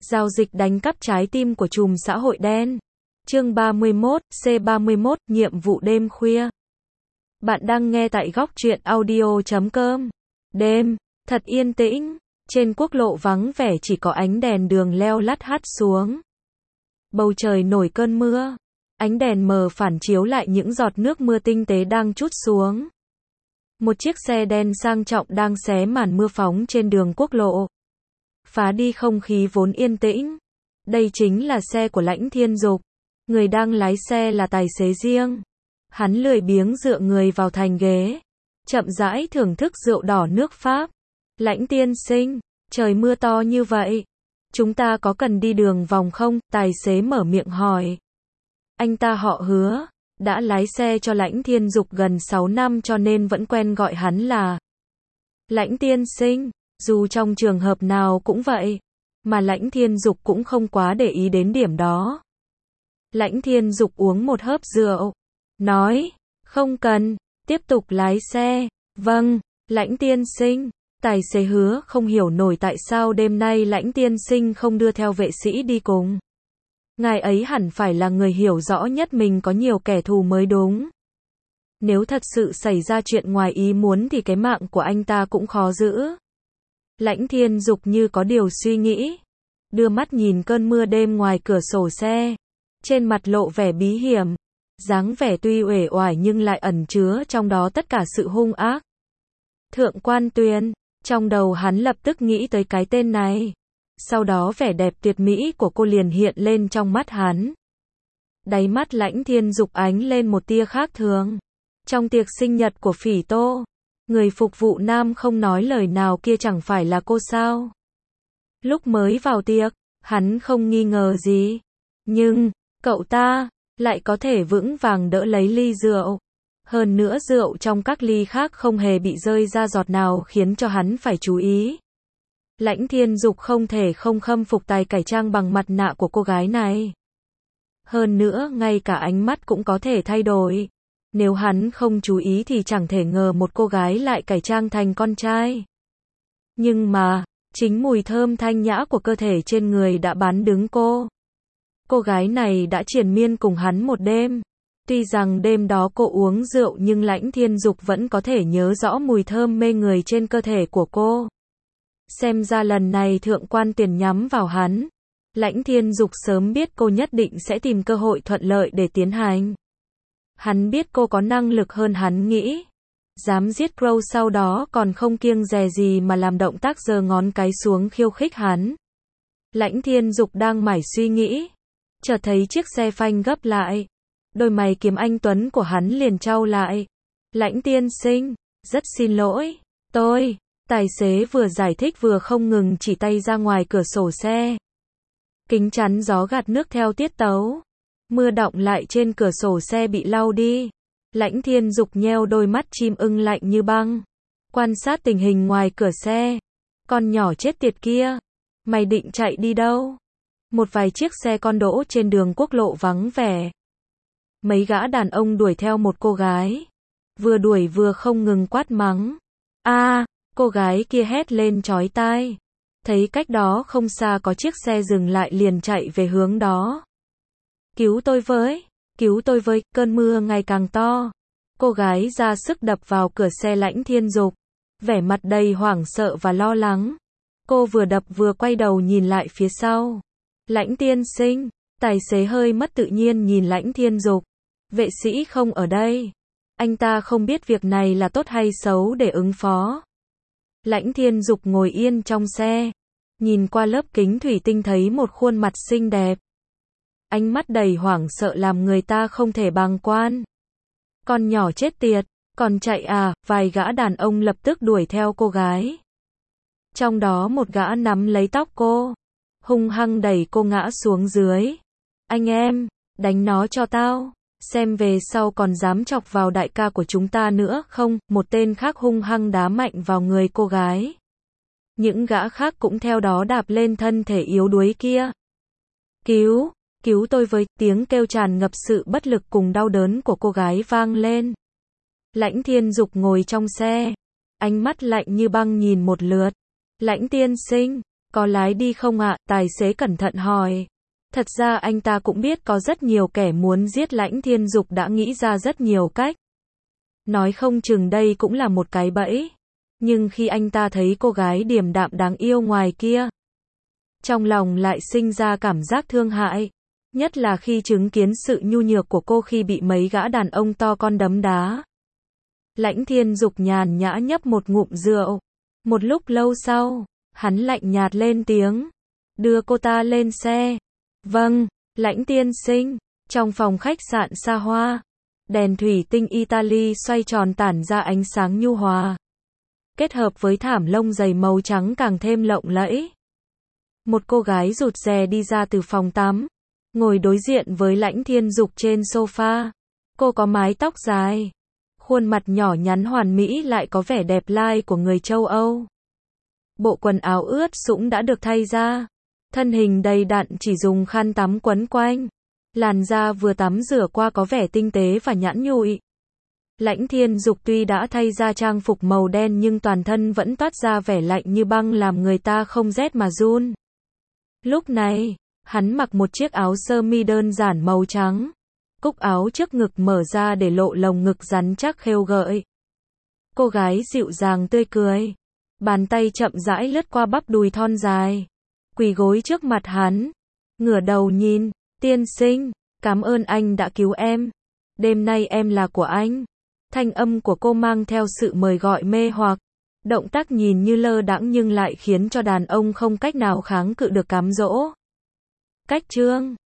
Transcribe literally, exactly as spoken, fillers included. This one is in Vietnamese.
Giao dịch đánh cắp trái tim của trùm xã hội đen. Chương ba mươi mốt, C ba mươi mốt, nhiệm vụ đêm khuya. Bạn đang nghe tại góc truyện audio chấm com. Đêm, thật yên tĩnh. Trên quốc lộ vắng vẻ chỉ có ánh đèn đường leo lắt hắt xuống. Bầu trời nổi cơn mưa. Ánh đèn mờ phản chiếu lại những giọt nước mưa tinh tế đang trút xuống. Một chiếc xe đen sang trọng đang xé màn mưa phóng trên đường quốc lộ, phá đi không khí vốn yên tĩnh. Đây chính là xe của Lãnh Thiên Dục. Người đang lái xe là tài xế riêng. Hắn lười biếng dựa người vào thành ghế, chậm rãi thưởng thức rượu đỏ nước Pháp. Lãnh tiên sinh, trời mưa to như vậy, chúng ta có cần đi đường vòng không? Tài xế mở miệng hỏi. Anh ta họ Hứa, đã lái xe cho Lãnh Thiên Dục gần sáu năm cho nên vẫn quen gọi hắn là Lãnh tiên sinh. Dù trong trường hợp nào cũng vậy, mà Lãnh Thiên Dục cũng không quá để ý đến điểm đó. Lãnh Thiên Dục uống một hớp rượu, nói, không cần, tiếp tục lái xe. Vâng, Lãnh tiên sinh. Tài xế Hứa không hiểu nổi tại sao đêm nay Lãnh tiên sinh không đưa theo vệ sĩ đi cùng. Ngài ấy hẳn phải là người hiểu rõ nhất mình có nhiều kẻ thù mới đúng. Nếu thật sự xảy ra chuyện ngoài ý muốn thì cái mạng của anh ta cũng khó giữ. Lãnh Thiên Dục như có điều suy nghĩ, đưa mắt nhìn cơn mưa đêm ngoài cửa sổ xe, trên mặt lộ vẻ bí hiểm, dáng vẻ tuy uể oải nhưng lại ẩn chứa trong đó tất cả sự hung ác. Thượng Quan Tuyền, trong đầu hắn lập tức nghĩ tới cái tên này. Sau đó vẻ đẹp tuyệt mỹ của cô liền hiện lên trong mắt hắn. Đáy mắt Lãnh Thiên Dục ánh lên một tia khác thường. Trong tiệc sinh nhật của Phỉ Tô, người phục vụ nam không nói lời nào kia chẳng phải là cô sao? Lúc mới vào tiệc, hắn không nghi ngờ gì. Nhưng, cậu ta, lại có thể vững vàng đỡ lấy ly rượu. Hơn nữa rượu trong các ly khác không hề bị rơi ra giọt nào khiến cho hắn phải chú ý. Lãnh Thiên Dục không thể không khâm phục tài cải trang bằng mặt nạ của cô gái này. Hơn nữa ngay cả ánh mắt cũng có thể thay đổi. Nếu hắn không chú ý thì chẳng thể ngờ một cô gái lại cải trang thành con trai. Nhưng mà, chính mùi thơm thanh nhã của cơ thể trên người đã bán đứng cô. Cô gái này đã triền miên cùng hắn một đêm. Tuy rằng đêm đó cô uống rượu nhưng Lãnh Thiên Dục vẫn có thể nhớ rõ mùi thơm mê người trên cơ thể của cô. Xem ra lần này Thượng Quan Tuyền nhắm vào hắn. Lãnh Thiên Dục sớm biết cô nhất định sẽ tìm cơ hội thuận lợi để tiến hành. Hắn biết cô có năng lực hơn hắn nghĩ. Dám giết Crow sau đó còn không kiêng dè gì mà làm động tác giơ ngón cái xuống khiêu khích hắn. Lãnh Thiên Dục đang mải suy nghĩ, chợt thấy chiếc xe phanh gấp lại. Đôi mày kiếm anh tuấn của hắn liền chau lại. Lãnh tiên sinh, rất xin lỗi, tôi... Tài xế vừa giải thích vừa không ngừng chỉ tay ra ngoài cửa sổ xe. Kính chắn gió gạt nước theo tiết tấu. Mưa đọng lại trên cửa sổ xe bị lau đi. Lãnh Thiên Dục nheo đôi mắt chim ưng lạnh như băng. Quan sát tình hình ngoài cửa xe. Con nhỏ chết tiệt kia. Mày định chạy đi đâu? Một vài chiếc xe con đỗ trên đường quốc lộ vắng vẻ. Mấy gã đàn ông đuổi theo một cô gái. Vừa đuổi vừa không ngừng quát mắng. A! Cô gái kia hét lên chói tai. Thấy cách đó không xa có chiếc xe dừng lại liền chạy về hướng đó. Cứu tôi với, cứu tôi với, cơn mưa ngày càng to. Cô gái ra sức đập vào cửa xe Lãnh Thiên Dục, vẻ mặt đầy hoảng sợ và lo lắng. Cô vừa đập vừa quay đầu nhìn lại phía sau. Lãnh tiên sinh, tài xế hơi mất tự nhiên nhìn Lãnh Thiên Dục. Vệ sĩ không ở đây. Anh ta không biết việc này là tốt hay xấu để ứng phó. Lãnh Thiên Dục ngồi yên trong xe, nhìn qua lớp kính thủy tinh thấy một khuôn mặt xinh đẹp. Ánh mắt đầy hoảng sợ làm người ta không thể bàng quan. Con nhỏ chết tiệt, còn chạy à? Vài gã đàn ông lập tức đuổi theo cô gái. Trong đó một gã nắm lấy tóc cô, hung hăng đẩy cô ngã xuống dưới. Anh em, đánh nó cho tao. Xem về sau còn dám chọc vào đại ca của chúng ta nữa không? Một tên khác hung hăng đá mạnh vào người cô gái. Những gã khác cũng theo đó đạp lên thân thể yếu đuối kia. Cứu, cứu tôi với, tiếng kêu tràn ngập sự bất lực cùng đau đớn của cô gái vang lên. Lãnh Thiên Dục ngồi trong xe, ánh mắt lạnh như băng nhìn một lượt. Lãnh tiên sinh, Có lái đi không ạ? Tài xế cẩn thận hỏi. Thật ra anh ta cũng biết có rất nhiều kẻ muốn giết Lãnh Thiên Dục đã nghĩ ra rất nhiều cách. Nói không chừng đây cũng là một cái bẫy. Nhưng khi anh ta thấy cô gái điềm đạm đáng yêu ngoài kia, trong lòng lại sinh ra cảm giác thương hại. Nhất là khi chứng kiến sự nhu nhược của cô khi bị mấy gã đàn ông to con đấm đá. Lãnh Thiên Dục nhàn nhã nhấp một ngụm rượu. Một lúc lâu sau, hắn lạnh nhạt lên tiếng. Đưa cô ta lên xe. Vâng, Lãnh tiên sinh. Trong phòng khách sạn xa hoa, đèn thủy tinh Italy xoay tròn tản ra ánh sáng nhu hòa. Kết hợp với thảm lông dày màu trắng càng thêm lộng lẫy. Một cô gái rụt rè đi ra từ phòng tắm, ngồi đối diện với Lãnh Thiên Dục trên sofa. Cô có mái tóc dài, khuôn mặt nhỏ nhắn hoàn mỹ lại có vẻ đẹp lai của người châu Âu. Bộ quần áo ướt sũng đã được thay ra, thân hình đầy đặn chỉ dùng khăn tắm quấn quanh. Làn da vừa tắm rửa qua có vẻ tinh tế và nhẵn nhụi. Lãnh Thiên Dục tuy đã thay ra trang phục màu đen nhưng toàn thân vẫn toát ra vẻ lạnh như băng làm người ta không rét mà run. Lúc này, hắn mặc một chiếc áo sơ mi đơn giản màu trắng. Cúc áo trước ngực mở ra để lộ lồng ngực rắn chắc khêu gợi. Cô gái dịu dàng tươi cười. Bàn tay chậm rãi lướt qua bắp đùi thon dài. Quỳ gối trước mặt hắn. Ngửa đầu nhìn. Tiên sinh, cảm ơn anh đã cứu em. Đêm nay em là của anh. Thanh âm của cô mang theo sự mời gọi mê hoặc. Động tác nhìn như lơ đãng nhưng lại khiến cho đàn ông không cách nào kháng cự được cám dỗ. Cách chương